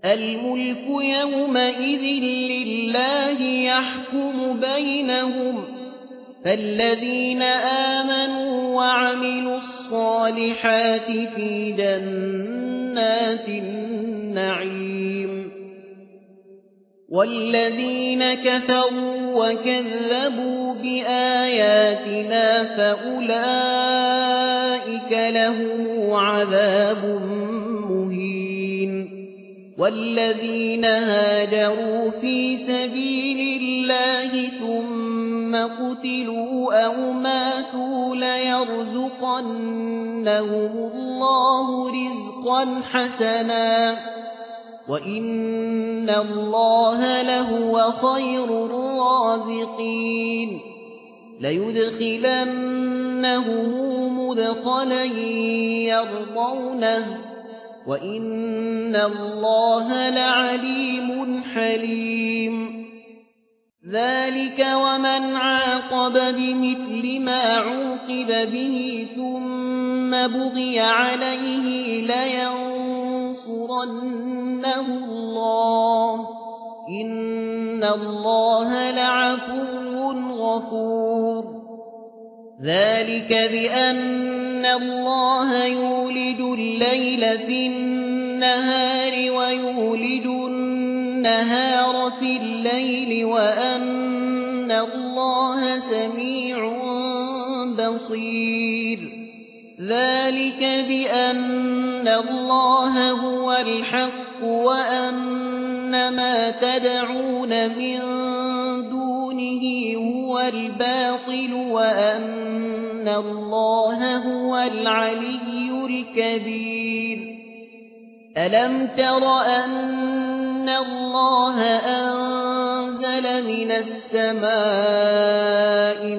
الملك يومئذ لله يحكم بينهم فالذين آمنوا وعملوا الصالحات في جنات النعيم والذين كفروا وكذبوا بآياتنا فأولئك لهم عذاب مهين والذين هاجروا في سبيل الله ثم قتلوا أو ماتوا ليرزقنهم الله رزقا حسنا وإن الله لهو خير الرازقين ليدخلنهم مدخلا يرضونه وإن الله لعليم حليم ذلك ومن عاقب بمثل ما عوقب به ثم بغي عليه لينصرنه الله إن الله لعفو غفور ذلك بأن الله يولج الليل في النهار ويولج النهار في الليل وأن الله سميع بصير ذلك بأن الله هو الحق وأن ما تدعون من دونه هو الباطل وأن الله هو العلي الكبير ألم تر أن الله أنزل من السماء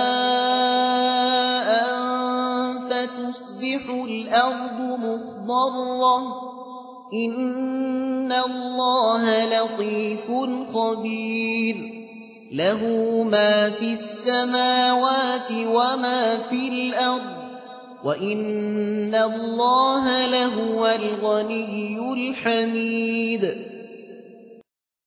ماء فتصبح الأرض مخضرة إن الله لطيف خبير له ما في السماوات وما في الأرض وإن الله لهو الغني الحميد